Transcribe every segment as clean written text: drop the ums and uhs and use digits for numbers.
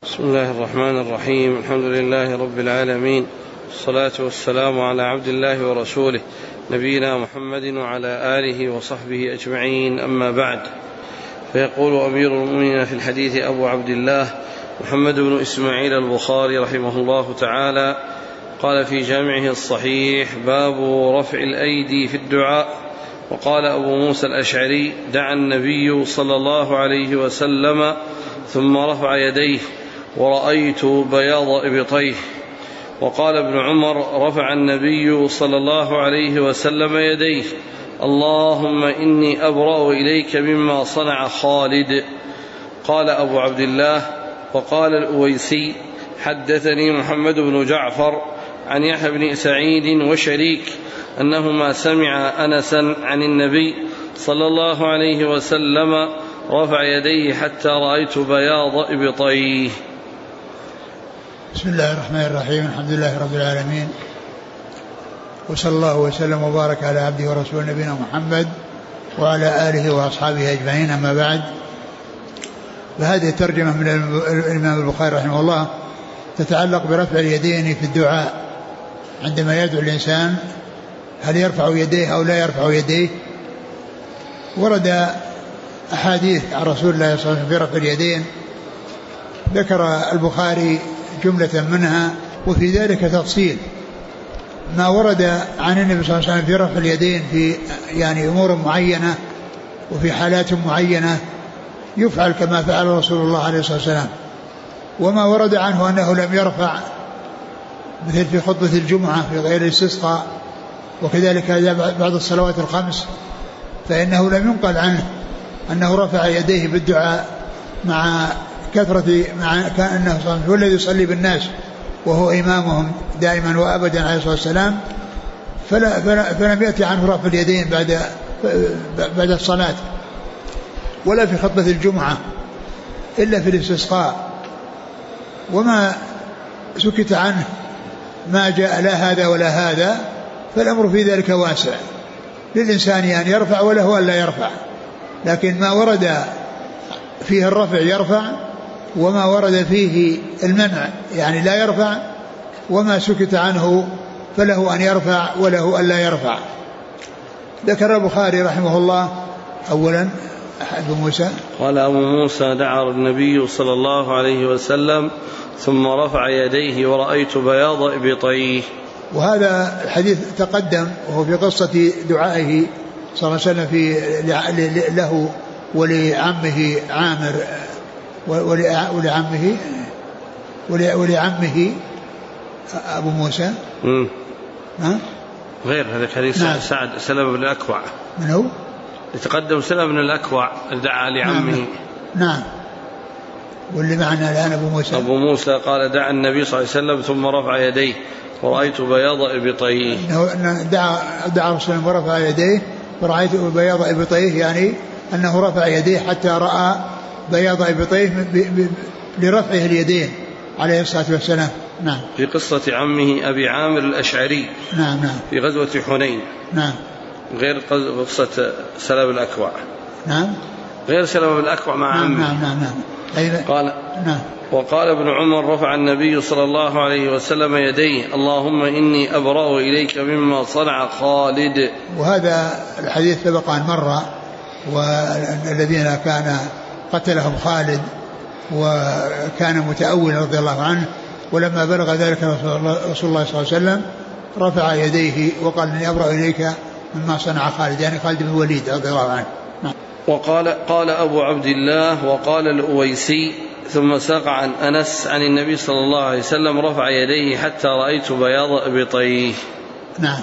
بسم الله الرحمن الرحيم. الحمد لله رب العالمين، الصلاة والسلام على عبد الله ورسوله نبينا محمد وعلى آله وصحبه أجمعين، أما بعد. فيقول أمير المؤمنين في الحديث أبو عبد الله محمد بن إسماعيل البخاري رحمه الله تعالى قال في جامعه الصحيح: باب رفع الأيدي في الدعاء. وقال أبو موسى الأشعري: دعا النبي صلى الله عليه وسلم ثم رفع يديه ورأيت بياض إبطيه. وقال ابن عمر: رفع النبي صلى الله عليه وسلم يديه: اللهم إني أبرأ إليك مما صنع خالد. قال أبو عبد الله: وقال الأويسي: حدثني محمد بن جعفر عن يحيى بن سعيد وشريك أنهما سمع أنسا عن النبي صلى الله عليه وسلم رفع يديه حتى رأيت بياض إبطيه. بسم الله الرحمن الرحيم. الحمد لله رب العالمين، وصلى الله وسلم وبارك على عبده ورسوله نبينا محمد وعلى آله وأصحابه أجمعين، أما بعد. فهذه الترجمة من الإمام البخاري رحمه الله تتعلق برفع اليدين في الدعاء عندما يدعو الإنسان، هل يرفع يديه أو لا يرفع يديه. ورد أحاديث عن رسول الله صلى الله عليه وسلم في رفع اليدين، ذكر البخاري جملة منها، وفي ذلك تفصيل ما ورد عن النبي صلى الله عليه وسلم في رفع اليدين في أمور معينة وفي حالات معينة يفعل كما فعل رسول الله عليه الصلاة والسلام، وما ورد عنه أنه لم يرفع، مثل في خطبة الجمعة في غير الاستسقاء، وكذلك بعد الصلوات الخمس، فإنه لم ينقل عنه أنه رفع يديه بالدعاء مع كثرة، مع كأنه هو الذي يصلي بالناس وهو إمامهم دائما وأبدا عليه الصلاة والسلام، فلم يأتي عنه رفع اليدين بعد الصلاة ولا في خطبة الجمعة إلا في الاستسقاء. وما سكت عنه ما جاء لا هذا ولا هذا، فالأمر في ذلك واسع للإنسان أن يرفع وله أن لا يرفع، لكن ما ورد فيه الرفع يرفع، وما ورد فيه المنع لا يرفع، وما سكت عنه فله أن يرفع وله أن لا يرفع. ذكر البخاري رحمه الله أولا أبو موسى قال: أبو موسى: دعا النبي صلى الله عليه وسلم ثم رفع يديه ورأيت بياض إبطيه. وهذا الحديث تقدم، وهو في قصة دعائه صلى الله عليه وسلم له ولعمه عامر ولعمه أبو موسى. غير هذا حديث سعد سلمة بن الأكوع. من هو؟ يتقدم سلمة بن الأكوع دعا لعمه. نعم. واللي معنا الآن أبو موسى قال: دعا النبي صلى الله عليه وسلم ثم رفع يديه ورأيت بياض إبطيه. دعا رسول الله ورفع يديه ورأيت بياض إبطيه، أنه رفع يديه حتى رأى بياض إبطيه لرفعه اليدين عليه الصلاة والسلام. نعم. في قصة عمه أبي عامر الأشعري. نعم. في غزوة حنين. نعم. غير قصة سلمة الأكوع. نعم. غير سلمة الأكوع مع عمه. نعم. قال: نعم. وقال ابن عمر: رفع النبي صلى الله عليه وسلم يديه: اللهم إني أبرأ إليك مما صنع خالد. وهذا الحديث سبق أن مر، والذين كان قتلهم خالد وكان متأول رضي الله عنه، ولما بلغ ذلك رسول الله صلى الله عليه وسلم رفع يديه وقال: إني أبرأ إليك مما صنع خالد، خالد بن الوليد رضي الله عنه. قال أبو عبد الله: وقال الأويسي: ثم ساق عن أنس عن النبي صلى الله عليه وسلم رفع يديه حتى رأيت بياض إبطيه. نعم.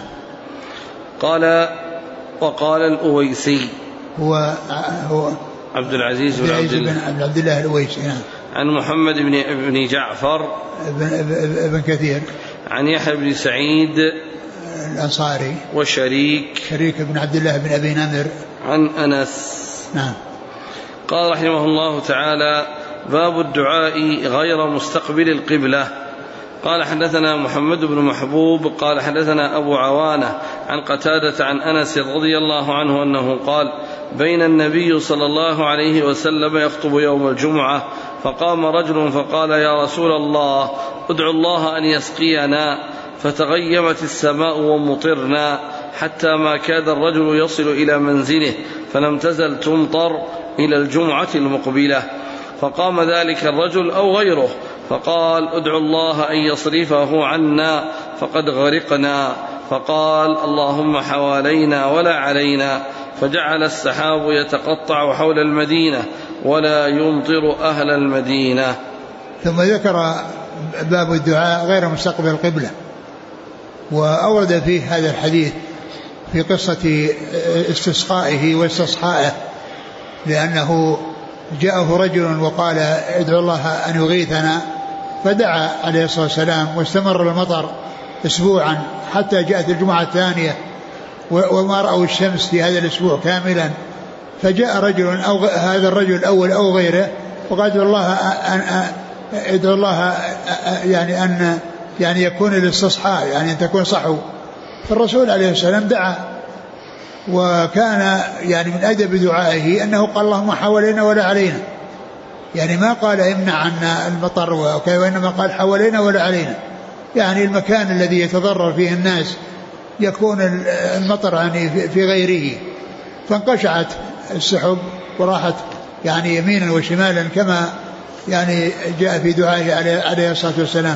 وقال الأويسي هو عبد العزيز بن عبد الله الأويسي. نعم. عن محمد بن جعفر ابن كثير عن يحيى بن سعيد الأنصاري وشريك بن عبد الله بن أبي نمر عن أنس. نعم. قال رحمه الله تعالى: باب الدعاء غير مستقبل القبلة. قال: حدثنا محمد بن محبوب قال: حدثنا أبو عوانة عن قتادة عن أنس رضي الله عنه أنه قال: بين النبي صلى الله عليه وسلم يخطب يوم الجمعة فقام رجل فقال يا رسول الله ادعو الله أن يسقينا، فتغيمت السماء ومطرنا حتى ما كاد الرجل يصل إلى منزله، فلم تزل تمطر إلى الجمعة المقبلة. فقام ذلك الرجل أو غيره فقال ادعو الله أن يصرفه عنا فقد غرقنا، فقال اللهم حوالينا ولا علينا، فجعل السحاب يتقطع حول المدينة ولا يمطر أهل المدينة. ثم ذكر باب الدعاء غير مستقبل القبلة، وأورد فيه هذا الحديث في قصة استسقائه واستصحائه، لأنه جاءه رجل وقال ادعو الله أن يغيثنا، فدعا عليه الصلاة والسلام واستمر المطر أسبوعا حتى جاءت الجمعة الثانية وما رأوا الشمس في هذا الأسبوع كاملا. فجاء رجل أو هذا الرجل الأول أو غيره وقال ادعو الله يعني أن يعني يكون الاستصحاء، يعني أن تكون صحو. فالرسول عليه السلام دعا، وكان يعني من أدب دعائه أنه قال اللهم حوالينا ولا علينا، يعني ما قال امنع عنا المطر وإنما قال حوالينا ولا علينا، يعني المكان الذي يتضرر فيه الناس يكون المطر يعني في غيره. فانقشعت السحب وراحت يعني يمينا وشمالا كما يعني جاء في دعائه عليه الصلاة والسلام.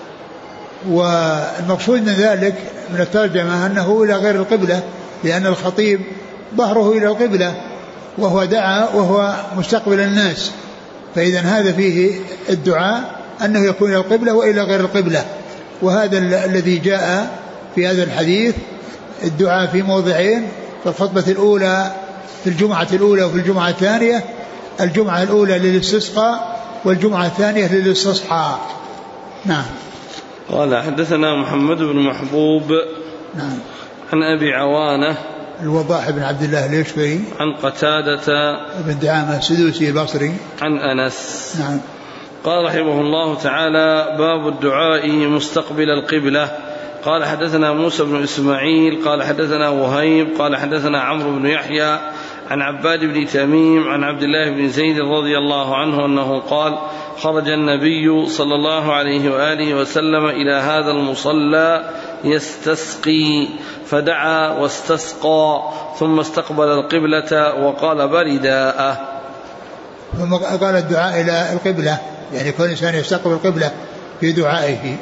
والمقصود من ذلك من الترجمة أنه إلى غير القبلة، لأن الخطيب ظهره إلى القبلة وهو دعا وهو مستقبل الناس، فإذا هذا فيه الدعاء أنه يكون إلى القبلة وإلى غير القبلة. وهذا الذي جاء في هذا الحديث الدعاء في موضعين، في الخطبة الأولى في الجمعة الأولى وفي الجمعة الثانية، الجمعة الأولى للاستسقاء والجمعة الثانية للاستصحاء. نعم. قال حدثنا محمد بن محبوب نعم عن أبي عوانة الوضاح بن عبد الله اليشكري عن قتادة بن دعامة السدوسي البصري عن أنس. نعم. قال رحمه الله تعالى باب الدعاء مستقبل القبلة. قال حدثنا موسى بن إسماعيل قال حدثنا وهيب قال حدثنا عمرو بن يحيى عن عباد بن تميم عن عبد الله بن زيد رضي الله عنه أنه قال خرج النبي صلى الله عليه وآله وسلم إلى هذا المصلى يستسقي، فدعا واستسقى ثم استقبل القبلة وقال برداءه. ثم قال الدعاء إلى القبلة، يعني كل إنسان يستقبل القبلة في دعائه.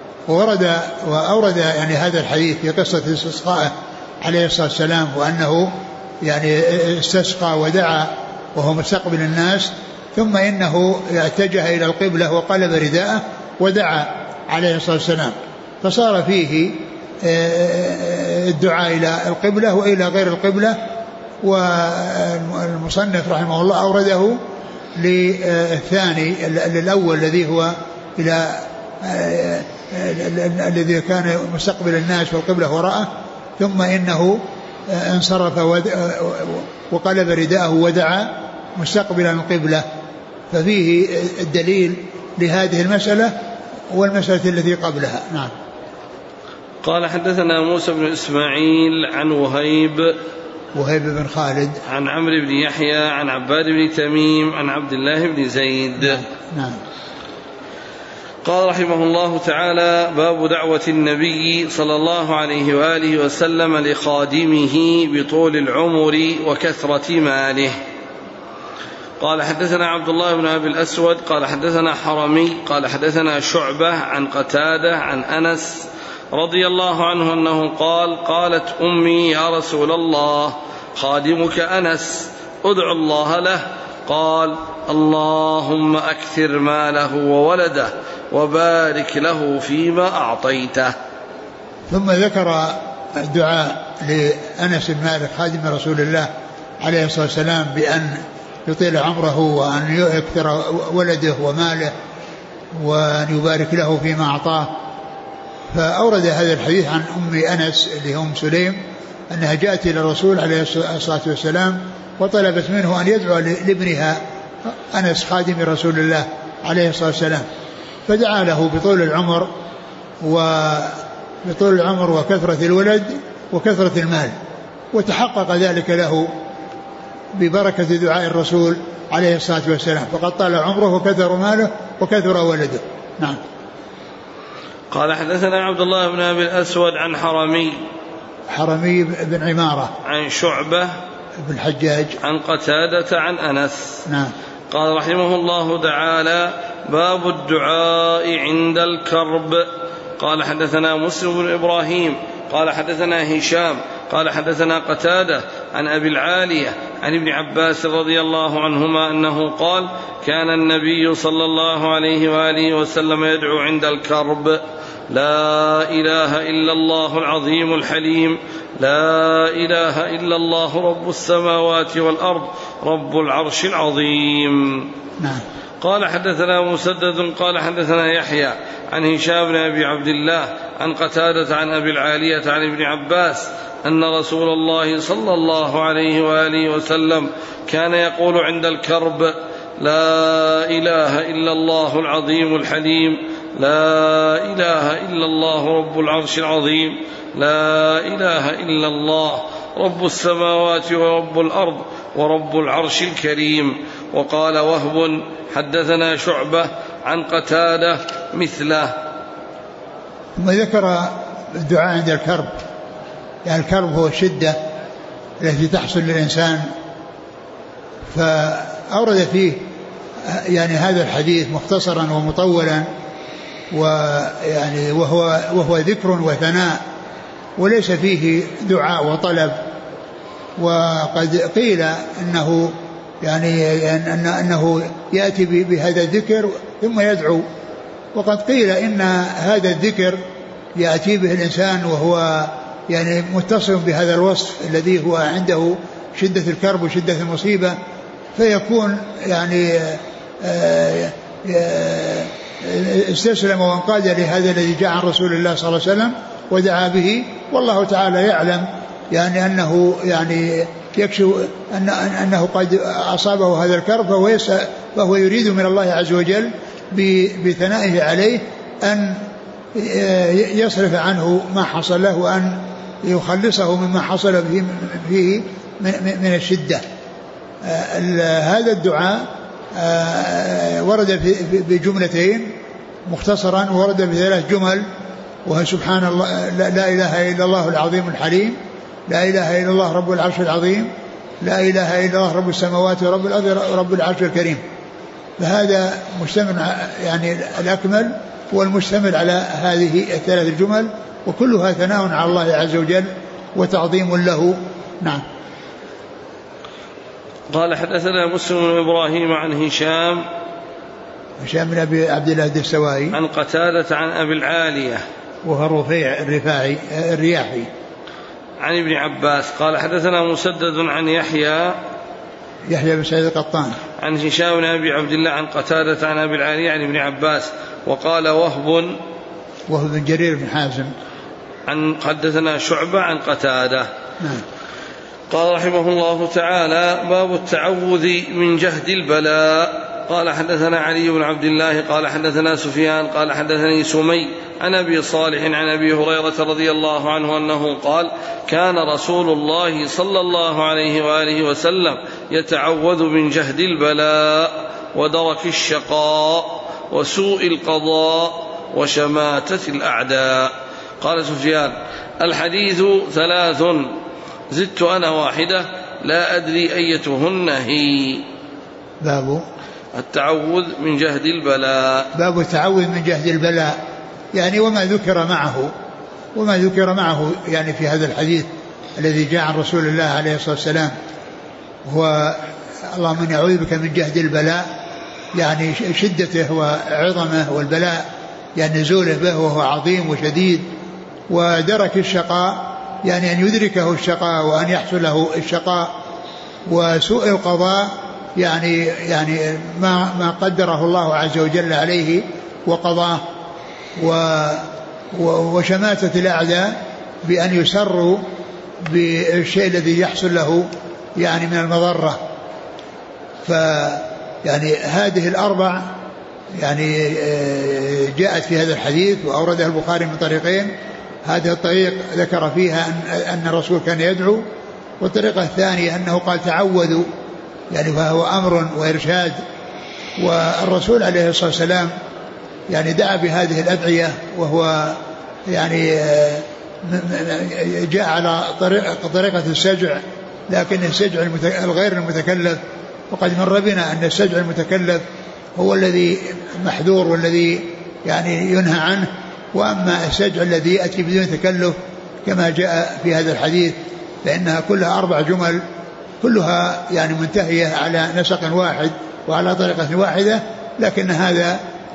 وأورد يعني هذا الحديث في قصة استسقائه عليه الصلاة والسلام، وأنه يعني استسقى ودعا وهو مستقبل الناس، ثم إنه اتجه إلى القبلة وقلب رداءه ودعا عليه الصلاة والسلام، فصار فيه الدعاء إلى القبلة وإلى غير القبلة. والمصنف رحمه الله أورده للثاني الأول الذي هو إلى الذي كان مستقبل الناس والقبلة وراءه، ثم إنه انصرف وقلب رداءه ودعا مستقبلا القبلة. ففيه الدليل لهذه المسألة والمسألة التي قبلها. نعم. قال حدثنا موسى بن إسماعيل عن وهيب بن خالد عن عمرو بن يحيى عن عباد بن تميم عن عبد الله بن زيد. نعم. قال رحمه الله تعالى باب دعوة النبي صلى الله عليه وآله وسلم لخادمه بطول العمر وكثرة ماله. قال حدثنا عبد الله بن أبي الأسود قال حدثنا حرمي قال حدثنا شعبة عن قتادة عن أنس رضي الله عنه أنه قال قالت أمي يا رسول الله خادمك أنس ادعو الله له، قال اللهم أكثر ماله وولده وبارك له فيما أعطيته. ثم ذكر الدعاء لأنس بن مالك خادم رسول الله عليه الصلاة والسلام بأن يطيل عمره وأن يكثر ولده وماله وأن يبارك له فيما أعطاه. فأورد هذا الحديث عن أم أنس اللي هم سليم أنها جاءت إلى الرسول عليه الصلاة والسلام وطلبت منه أن يدعو لابنها أنس خادم رسول الله عليه الصلاة والسلام، فدعا له بطول العمر وكثرة الولد وكثرة المال، وتحقق ذلك له ببركة دعاء الرسول عليه الصلاة والسلام، فقد طال عمره وكثر ماله وكثر ولده. نعم. قال حدثنا عبد الله بن أبي الأسود عن حرمي بن عمارة عن شعبة بن الحجاج عن قتادة عن أنس. نعم. قال رحمه الله تعالى: باب الدعاء عند الكرب. قال حدثنا مسلم بن إبراهيم قال حدثنا هشام قال حدثنا قتادة عن أبي العالية عن ابن عباس رضي الله عنهما أنه قال: كان النبي صلى الله عليه وآله وسلم يدعو عند الكرب: لا إله إلا الله العظيم الحليم، لا إله إلا الله رب السماوات والأرض رب العرش العظيم. نعم. قال حدثنا مسدد قال حدثنا يحيى عن هشام بن أبي عبد الله عن قتادة عن أبي العالية عن ابن عباس أن رسول الله صلى الله عليه وآله وسلم كان يقول عند الكرب: لا إله إلا الله العظيم الحليم، لا إله إلا الله رب العرش العظيم، لا إله إلا الله رب السماوات ورب الأرض ورب العرش الكريم. وقال وهب: حدثنا شعبة عن قتادة مثله. ثم ذكر الدعاء عند الكرب، يعني الكرب هو الشدة التي تحصل للإنسان، فأورد فيه يعني هذا الحديث مختصرا ومطولا، ويعني وهو ذكر وثناء وليس فيه دعاء وطلب. وقد قيل انه يعني انه ياتي بهذا الذكر ثم يدعو، وقد قيل ان هذا الذكر ياتي به الانسان وهو يعني متصف بهذا الوصف الذي هو عنده شدة الكرب وشدة المصيبة، فيكون يعني استسلم وانقاد لهذا الذي جاء عن رسول الله صلى الله عليه وسلم ودعا به، والله تعالى يعلم يعني أنه يعني يكشف أنه قد أصابه هذا الكرب، فهو يريد من الله عز وجل بثنائه عليه أن يصرف عنه ما حصل له وأن يخلصه مما حصل فيه من الشدة. هذا الدعاء ورد بجملتين مختصرا، ورد بثلاث جمل، وهي سبحان الله، لا إله إلا الله العظيم الحليم، لا إله إلا الله رب العرش العظيم، لا إله إلا الله رب السماوات ورب الأرض رب العرش الكريم. فهذا مشتمل يعني الأكمل والمشتمل على هذه الثلاث الجمل، وكلها ثناء على الله عز وجل وتعظيم له. نعم. قال حدثنا مسلم بن إبراهيم عن هشام بن أبي عبد الله الدستوائي عن قتادة عن أبي العالية وهو رفيع الرياحي عن ابن عباس. قال حدثنا مسدد عن يحيى بن سعيد القطان عن هشام بن أبي عبد الله عن قتادة عن أبي العالية عن ابن عباس. وقال وهب بن جرير بن حازم عن حدثنا شعبة عن قتادة. نعم. قال رحمه الله تعالى: باب التعوذ من جهد البلاء. قال حدثنا علي بن عبد الله قال حدثنا سفيان قال حدثني سمي عن أبي صالح عن أبي هريرة رضي الله عنه أنه قال: كان رسول الله صلى الله عليه وآله وسلم يتعوذ من جهد البلاء ودرك الشقاء وسوء القضاء وشماتة الأعداء. قال سفيان: الحديث ثلاث، زدت أنا واحدة لا أدري أيتهن هي. باب التعوذ من جهد البلاء. باب التعوذ من جهد البلاء، يعني وما ذكر معه يعني في هذا الحديث الذي جاء عن رسول الله عليه الصلاة والسلام، هو اللهم إني أعوذ بك من جهد البلاء، يعني شدته وعظمه، والبلاء يعني نزوله به وهو عظيم وشديد. ودرك الشقاء يعني أن يدركه الشقاء وأن يحصل له الشقاء. وسوء القضاء يعني ما قدره الله عز وجل عليه وقضاه. وشماتة الأعداء بأن يسروا بالشيء الذي يحصل له يعني من المضرة. فيعني هذه الأربع يعني جاءت في هذا الحديث، وأورده البخاري من طريقين. هذه الطريق ذكر فيها أن الرسول كان يدعو، والطريقة الثانية أنه قال تعوذوا يعني فهو أمر وإرشاد. والرسول عليه الصلاة والسلام يعني دعا بهذه الأدعية، وهو يعني جاء على طريقة السجع، لكن السجع الغير المتكلف، وقد مر بنا أن السجع المتكلف هو الذي محذور والذي يعني ينهى عنه، وأما السجع الذي يأتي بدون تكلف كما جاء في هذا الحديث فإنها كلها 4 جمل كلها يعني منتهية على نسق واحد وعلى طريقة واحدة، لكن هذا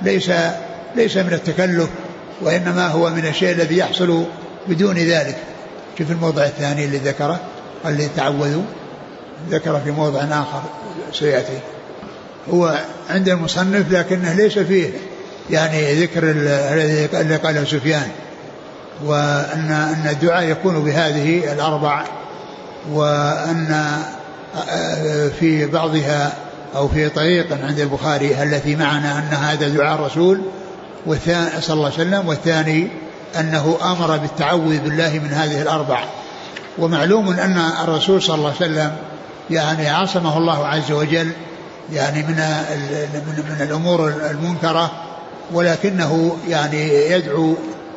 ليس من التكلف، وإنما هو من الشيء الذي يحصل بدون ذلك. شوف الموضع الثاني اللي ذكره اللي تعوذوا، ذكر في موضع آخر سيأتي هو عند المصنف، لكنه ليس فيه يعني ذكر الذي قاله سفيان، وأن الدعاء يكون بهذه 4، وأن في بعضها أو في طريق عند البخاري التي معنا أن هذا دعاء الرسول صلى الله عليه وسلم، والثاني أنه أمر بالتعوذ بالله من هذه 4. ومعلوم أن الرسول صلى الله عليه وسلم يعني عصمه الله عز وجل يعني من الأمور المنكرة، ولكنه يعني يدعو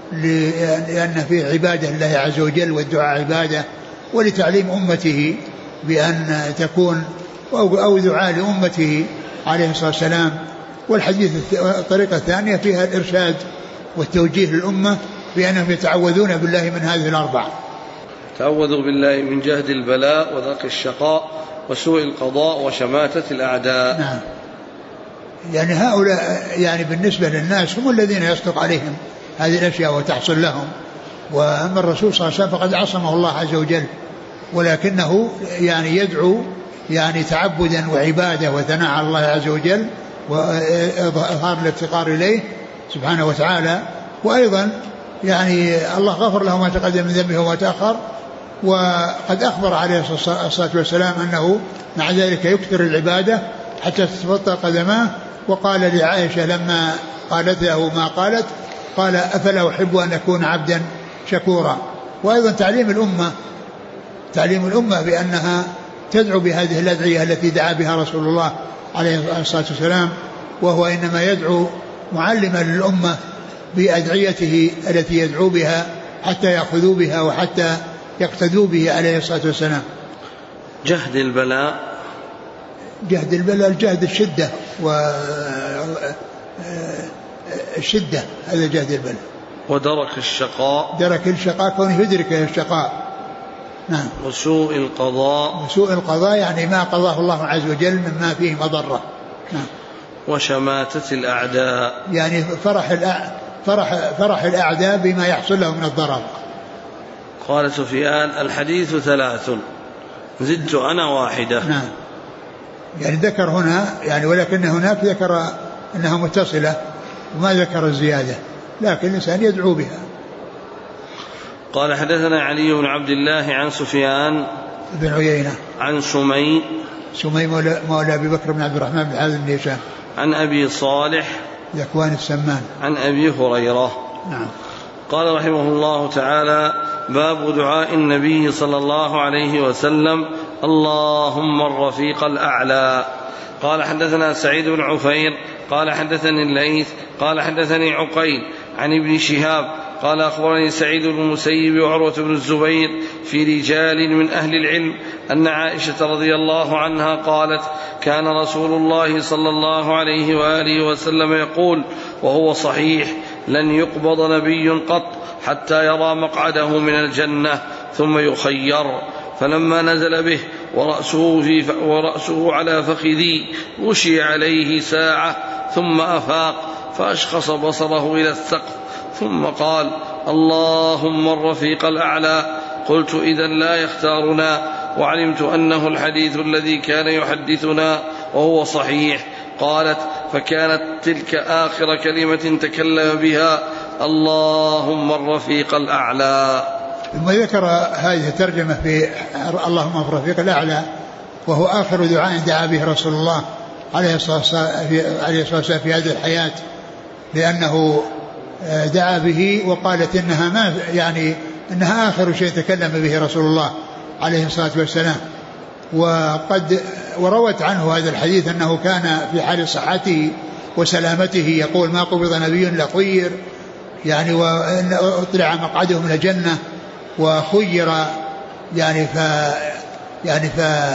لأن فيه عبادة لله عز وجل، والدعاء عبادة، ولتعليم أمته بأن تكون أو دعاء لأمته عليه الصلاة والسلام. والحديث الطريقة الثانية فيها الإرشاد والتوجيه للأمة بأنهم يتعوذون بالله من هذه 4. تعوذوا بالله من جهد البلاء وضيق الشقاء وسوء القضاء وشماتة الأعداء. نعم. يعني هؤلاء يعني بالنسبة للناس هم الذين يصدق عليهم هذه الأشياء وتحصل لهم، وأما الرسول صلى الله عليه وسلم فقد عصمه الله عز وجل، ولكنه يعني يدعو يعني تعبدا وعبادة وثناء على الله عز وجل وإظهار الافتقار إليه سبحانه وتعالى. وأيضا يعني الله غفر له ما تقدم من ذنبه وما تأخر، وقد أخبر عليه الصلاة والسلام أنه مع ذلك يكثر العبادة حتى تتبطل قدماه. وقال لعائشة لما قالت له ما قالت قال أفلا أحب أن أكون عبدا شكورا. وأيضا تعليم الأمة بأنها تدعو بهذه الأدعية التي دعا بها رسول الله عليه الصلاة والسلام، وهو إنما يدعو معلما للأمة بأدعيته التي يدعو بها حتى يأخذوا بها وحتى يقتدوا به عليه الصلاة والسلام. جهد البلاء الجهد الشدة والشدة، هذا جهد البلاء. ودرك الشقاء كونه يدرك الشقاء. نعم. وسوء القضاء يعني ما قضاه الله عز وجل مما فيه مضرة. نعم. وشماتة الأعداء يعني فرح الأعداء بما يحصل لهم من الضرر. قال سفيان الحديث 3 زدت أنا 1. نعم. يعني ذكر هنا يعني، ولكن هناك ذكر أنها متصلة وما ذكر الزيادة، لكن الإنسان يدعو بها. قال حدثنا علي بن عبد الله عن سفيان بن عيينة عن سمي مولى أبي بكر بن عبد الرحمن بن حازم بن هشام عن أبي صالح ذكوان السمان عن أبي هريرة. نعم. قال رحمه الله تعالى باب دعاء النبي صلى الله عليه وسلم اللهم الرفيق الأعلى. قال حدثنا سعيد بن عفير قال حدثني الليث قال حدثني عقيل عن ابن شهاب قال أخبرني سعيد بن المسيب وعروة بن الزبير في رجال من أهل العلم أن عائشة رضي الله عنها قالت كان رسول الله صلى الله عليه وآله وسلم يقول وهو صحيح لن يقبض نبي قط حتى يرى مقعده من الجنة ثم يخير. فلما نزل به ورأسه على فخذي غشي عليه ساعة ثم أفاق فأشخص بصره إلى السقف ثم قال اللهم الرفيق الأعلى. قلت إذن لا يختارنا، وعلمت أنه الحديث الذي كان يحدثنا وهو صحيح. قالت فكانت تلك آخر كلمة تكلم بها اللهم الرفيق الأعلى. ثم ذكر هذه الترجمة في اللهم الرفيق الأعلى، وهو آخر دعاء دعا به رسول الله عليه الصلاة والسلام في هذه الحياة، لأنه دعا به وقالت إنها آخر شيء تكلم به رسول الله عليه الصلاة والسلام. وروت عنه هذا الحديث أنه كان في حال صحته وسلامته يقول ما قبض نبي إلا خير، يعني وأطلع مقعده من الجنة وخير، يعني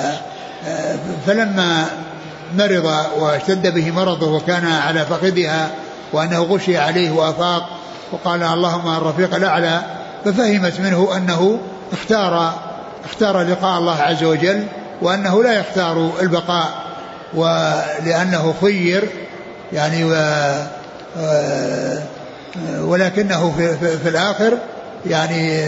فلما مرض واشتد به مرضه وكان على فخذها وأنه غشي عليه وأفاق وقال اللهم الرفيق الأعلى، ففهمت منه أنه اختار لقاء الله عز وجل، وأنه لا يختار البقاء ولأنه خير يعني ولكنه في الآخر يعني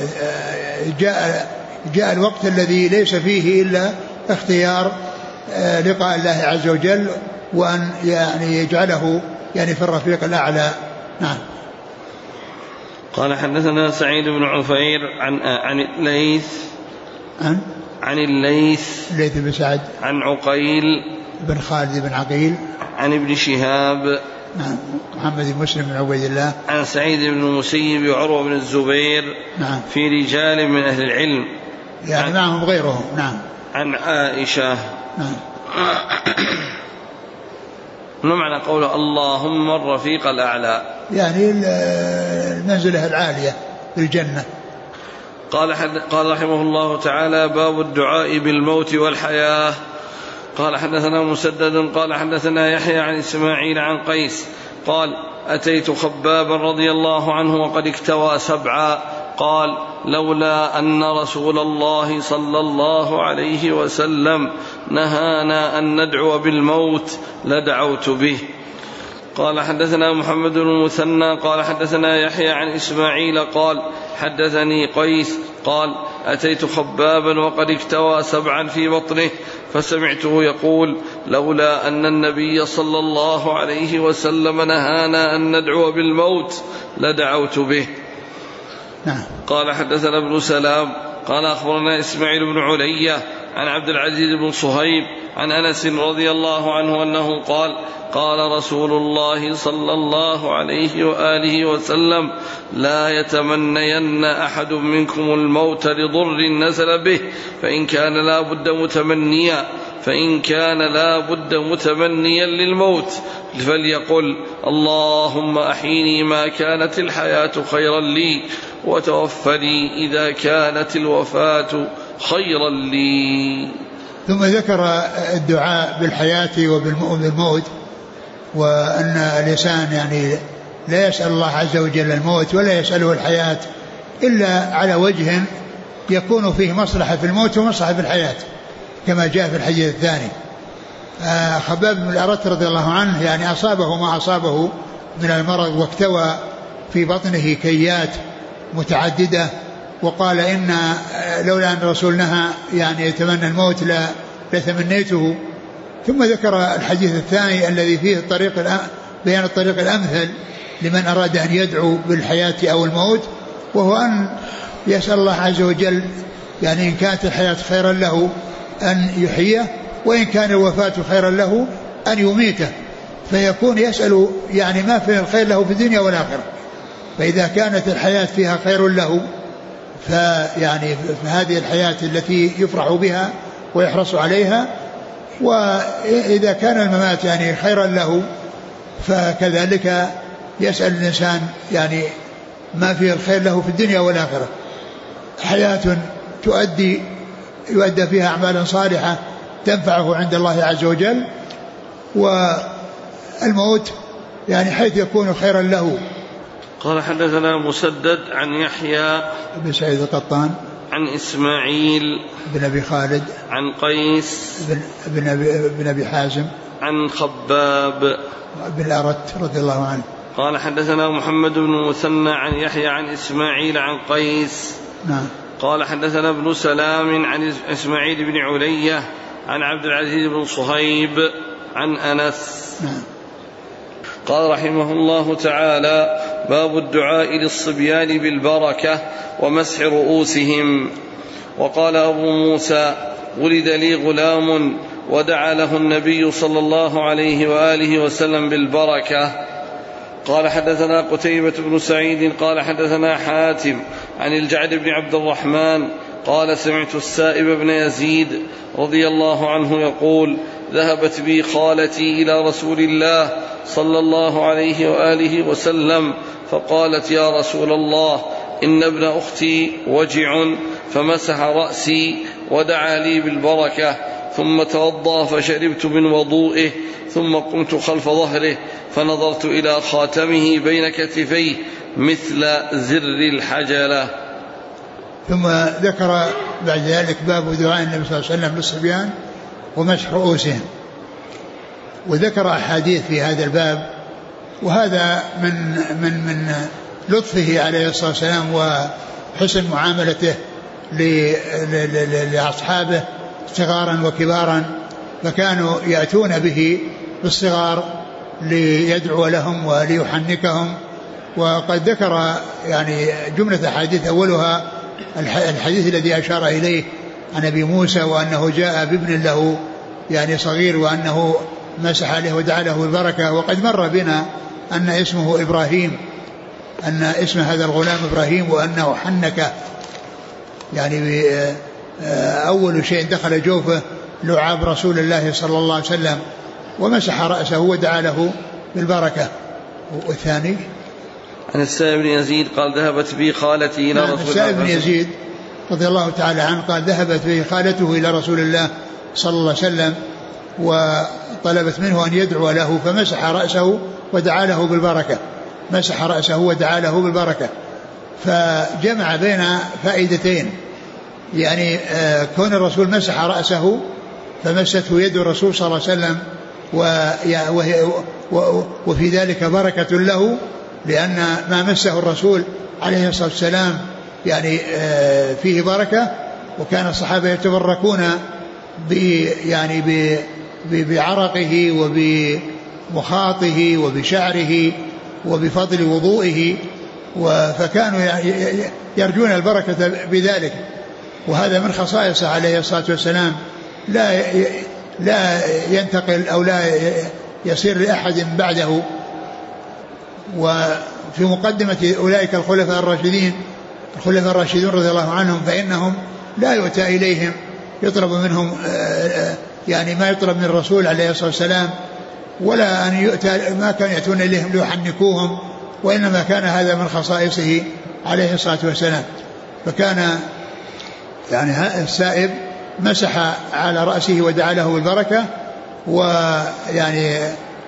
جاء الوقت الذي ليس فيه إلا اختيار لقاء الله عز وجل، وأن يعني يجعله يعني في الرفيق الأعلى. نعم. قال حدثنا سعيد بن عفير عن الليث عن الليث بن سعد عن عقيل بن خالد بن عقيل عن ابن شهاب نعم محمد بن مسلم بن عبيد الله عن سعيد بن المسيب وعروة بن الزبير نعم في رجال من أهل العلم يعني معهم غيرهم. نعم. عن عائشة. نعم. ما معنى قوله اللهم الرفيق الأعلى؟ يعني المنزلة العالية في الجنة. قال رحمه الله تعالى باب الدعاء بالموت والحياة. قال حدثنا مسدد قال حدثنا يحيى عن إسماعيل عن قيس قال أتيت خبابا رضي الله عنه وقد اكتوى 7 قال لولا أن رسول الله صلى الله عليه وسلم نهانا أن ندعو بالموت لدعوت به. قال حدثنا محمد بن المثنى قال حدثنا يحيى عن إسماعيل قال حدثني قيس قال أتيت خبابا وقد اكتوى 7 في بطنه فسمعته يقول لولا أن النبي صلى الله عليه وسلم نهانا أن ندعو بالموت لدعوت به. قال حدثنا ابن سلام قال أخبرنا إسماعيل بن علية عن عبد العزيز بن صهيب عن أنس رضي الله عنه أنه قال قال رسول الله صلى الله عليه وآله وسلم لا يتمنين أحد منكم الموت لضر نزل به فإن كان لا بد متمنيا للموت فليقل اللهم أحيني ما كانت الحياة خيرا لي وتوفني إذا كانت الوفاة خيرا لي. ثم ذكر الدعاء بالحياة وبالموت، وأن الإنسان يعني لا يسأل الله عز وجل الموت ولا يسأله الحياة إلا على وجه يكون فيه مصلحة في الموت ومصلحة في الحياة كما جاء في الحديث الثاني. خباب بن الأرت رضي الله عنه يعني أصابه ما أصابه من المرض واكتوى في بطنه كيات متعددة، وقال إن لولا أن الرسول نهى يعني يتمنى الموت لتمنيته. ثم ذكر الحديث الثاني الذي فيه بيان الطريق الأمثل لمن أراد أن يدعو بالحياة أو الموت، وهو أن يسأل الله عز وجل يعني إن كانت الحياة خيرا له أن يحييه، وإن كان الوفاة خيرا له أن يميته، فيكون يسأل يعني ما في الخير له في الدنيا والآخرة. فإذا كانت الحياة فيها خير له فيعني فهذه الحياة التي يفرح بها ويحرص عليها، وإذا كان الممات يعني خيرا له فكذلك يسأل الإنسان يعني ما فيه الخير له في الدنيا والآخرة. حياة يؤدى فيها أعمال صالحة تنفعه عند الله عز وجل، والموت يعني حيث يكون خيرا له. قال حدثنا مسدد عن يحيى بن سعيد القطان عن إسماعيل بن أبي خالد عن قيس بن أبي حازم عن خباب بن الأرت رضي الله عنه. قال حدثنا محمد بن المثنى عن يحيى عن إسماعيل عن قيس. نعم. قال حدثنا ابن سلام عن إسماعيل بن علية عن عبد العزيز بن صهيب عن أنس. نعم. قال رحمه الله تعالى باب الدعاء للصبيان بالبركة ومسح رؤوسهم. وقال أبو موسى ولد لي غلام ودعا له النبي صلى الله عليه وآله وسلم بالبركة. قال حدثنا قتيبة بن سعيد قال حدثنا حاتم عن الجعد بن عبد الرحمن قال سمعت السائب بن يزيد رضي الله عنه يقول ذهبت بي خالتي إلى رسول الله صلى الله عليه وآله وسلم فقالت يا رسول الله إن ابن أختي وجع، فمسح رأسي ودعا لي بالبركة، ثم توضأ فشربت من وضوئه، ثم قمت خلف ظهره فنظرت إلى خاتمه بين كتفيه مثل زر الحجلة. ثم ذكر بعد ذلك باب دعاء النبي صلى الله عليه وسلم للصبيان ومسح رؤوسهم، وذكر أحاديث في هذا الباب، وهذا من لطفه عليه الصلاة والسلام وحسن معاملته لأصحابه صغارا وكبارا، فكانوا يأتون به بالصغار ليدعو لهم وليحنكهم. وقد ذكر يعني جملة حديث أولها الحديث الذي أشار إليه عن أبي موسى، وأنه جاء بابن له يعني صغير وأنه مسح عليه ودعا له البركة. وقد مر بنا أن اسمه إبراهيم، أن اسم هذا الغلام إبراهيم، وأنه حنك يعني أول شيء دخل جوفه لعاب رسول الله صلى الله عليه وسلم ومسح رأسه ودعا له بالبركة. والثاني عن السائب بن يزيد قال ذهبت بي خالتي إلى رسول الله. السائب بن يزيد رضي الله تعالى عنه قال ذهبت به خالته إلى رسول الله صلى الله عليه وسلم وطلبت منه أن يدعو له، فمسح رأسه ودعا له بالبركة، مسح رأسه ودعا له بالبركة. فجمع بين فائدتين، يعني كون الرسول مسح رأسه فمسته يد الرسول صلى الله عليه وسلم وفي ذلك بركة له، لأن ما مسه الرسول عليه الصلاة والسلام يعني فيه بركة. وكان الصحابة يتبركون يعني بعرقه وبمخاطه وبشعره وبفضل وضوئه، فكانوا يرجون البركة بذلك. وهذا من خصائصه عليه الصلاة والسلام، لا ينتقل أو لا يصير لأحد بعده. وفي مقدمة أولئك الخلفاء الراشدون رضي الله عنهم، فإنهم لا يؤتى إليهم يطلب منهم يعني ما يطلب من الرسول عليه الصلاة والسلام، ولا أن يؤتى ما كان يأتون إليهم ليحنكوهم، وإنما كان هذا من خصائصه عليه الصلاة والسلام. فكان يعني السائب مسح على رأسه ودعا له بالبركة، ويعني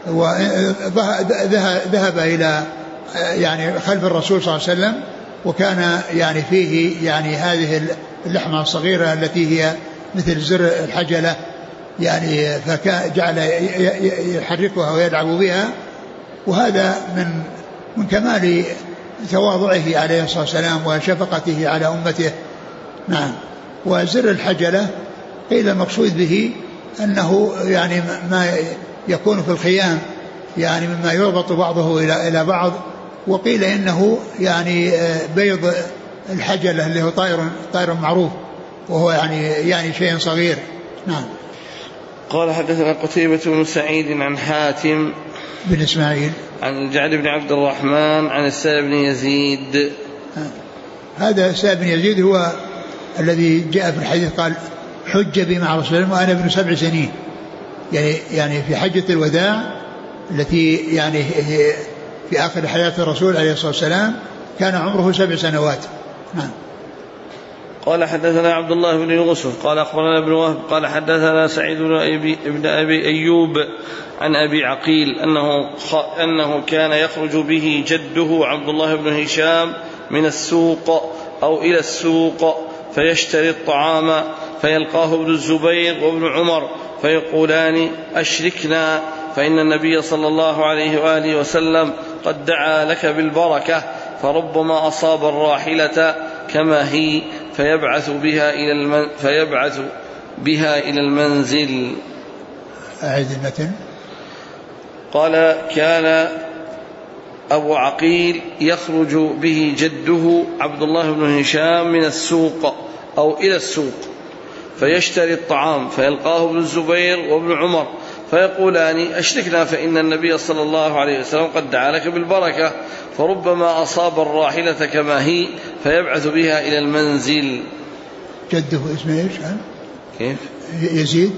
ذهب إلى يعني خلف الرسول صلى الله عليه وسلم، وكان يعني فيه يعني هذه اللحمة الصغيرة التي هي مثل زر الحجلة، يعني فجعل يحركها ويلعب بها. وهذا من كمال تواضعه عليه الصلاة والسلام وشفقته على أمته. نعم. وزر الحجلة قيل المقصود به أنه يعني ما يكون في الخيام، يعني مما يربط بعضه إلى بعض. وقيل إنه يعني بيض الحجلة اللي هو طائر معروف، وهو يعني شيء صغير. نعم. قال حدثنا قتيبة بن سعيد عن حاتم بن إسماعيل عن الجعد بن عبد الرحمن عن السائب بن يزيد. هذا السائب بن يزيد هو الذي جاء في الحديث قال حج بي مع رسول الله وأنا ابن 7 سنين، يعني في حجة الوداع التي يعني في آخر حياة الرسول عليه الصلاة والسلام كان عمره 7 سنوات. نعم. قال حدثنا عبد الله بن يوسف قال أخبرنا ابن وهب قال حدثنا سعيد بن أبي أيوب عن أبي عقيل أنه كان يخرج به جده عبد الله بن هشام من السوق أو إلى السوق فيشتري الطعام، فيلقاه ابن الزبير وابن عمر فيقولان أشركنا، فإن النبي صلى الله عليه وآله وسلم قد دعا لك بالبركة، فربما أصاب الراحلة كما هي فيبعث بها إلى المنزل. أعيد المتن. قال كان أبو عقيل يخرج به جده عبد الله بن هشام من السوق أو إلى السوق فيشتري الطعام، فيلقاه ابن الزبير وابن عمر فيقولان أشركنا، فإن النبي صلى الله عليه وسلم قد دعا لك بالبركة، فربما أصاب الراحلة كما هي فيبعث بها إلى المنزل. جده اسمه إيش كيف يزيد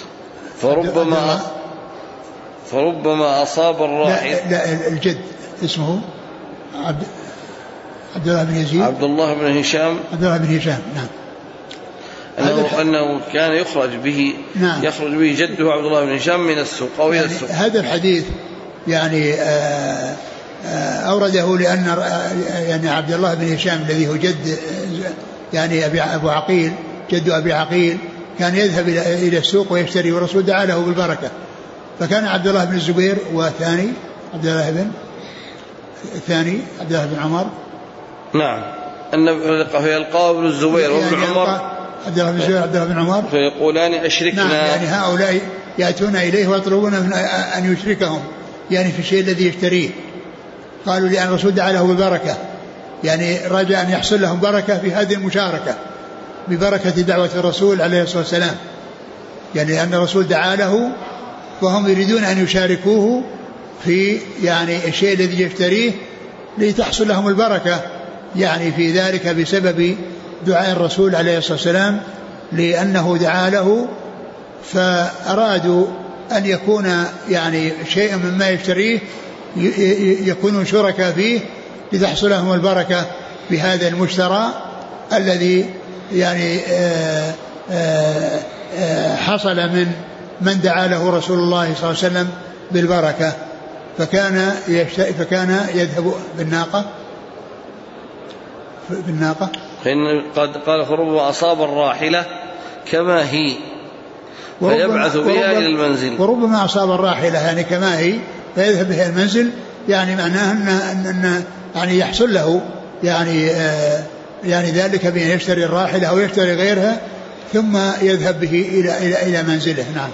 فربما أصاب الراحل. لا الجد اسمه عبد الله بن يزيد عبد الله بن هشام نعم. أنه كان يخرج به نعم. يخرج به جده عبد الله بن هشام من السوق أو إلى السوق. هذا الحديث يعني أورده لأن يعني عبد الله بن هشام الذي هو جد يعني أبو عقيل جد أبي عقيل كان يذهب إلى السوق ويشتري والرسول دعا له بالبركة. فكان عبد الله بن الزبير والثاني عبد الله بن عمر نعم فيلقاه ابن الزبير وابن عمر عبد الله بن الزبير عبد الله بن عمر فيقولان أشركنا. نعم يعني هؤلاء يأتون إليه ويطلبون أن يشركهم يعني في الشيء الذي يشتريه. قالوا لأن الرسول دعا له بالبركة يعني رجاء أن يحصل لهم بركة في هذه المشاركة ببركة دعوة الرسول عليه الصلاة والسلام. يعني أن الرسول دعا له وهم يريدون أن يشاركوه في يعني الشيء الذي يشتريه لتحصل لهم البركة يعني في ذلك بسبب دعاء الرسول عليه الصلاة والسلام لأنه دعا له. فأرادوا أن يكون يعني شيء مما يشتريه يكونوا شركاء فيه لتحصل لهم البركة بهذا المشترى الذي يعني حصل من دعا له رسول الله صلى الله عليه وسلم بالبركة. فكان يذهب بالناقة فإن قد قال فربما أصاب الراحلة كما هي فيبعث بها إلى المنزل. وربما أصاب الراحلة يعني كما هي فيذهب بها المنزل يعني معناه أن يعني يحصل له يعني ذلك بأن يشتري الراحلة أو يشتري غيرها ثم يذهب به إلى منزله. نعم.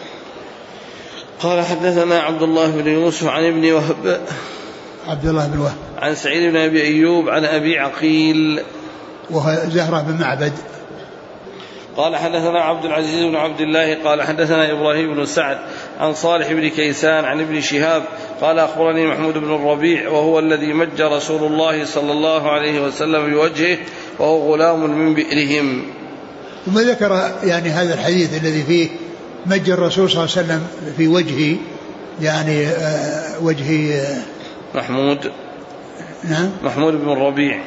قال حدثنا عبد الله بن يوسف عن ابن وهب عن سعيد بن أبي أيوب عن أبي عقيل وهو زهرة بن معبد. قال حدثنا عبد العزيز بن عبد الله قال حدثنا إبراهيم بن سعد عن صالح بن كيسان عن ابن شهاب قال أخبرني محمود بن الربيع وهو الذي مج رسول الله صلى الله عليه وسلم بوجهه وهو غلام من بئرهم. ثم ذكر يعني هذا الحديث الذي فيه مج الرسول صلى الله عليه وسلم في وجهه يعني وجه محمود. نعم. محمود بن الربيع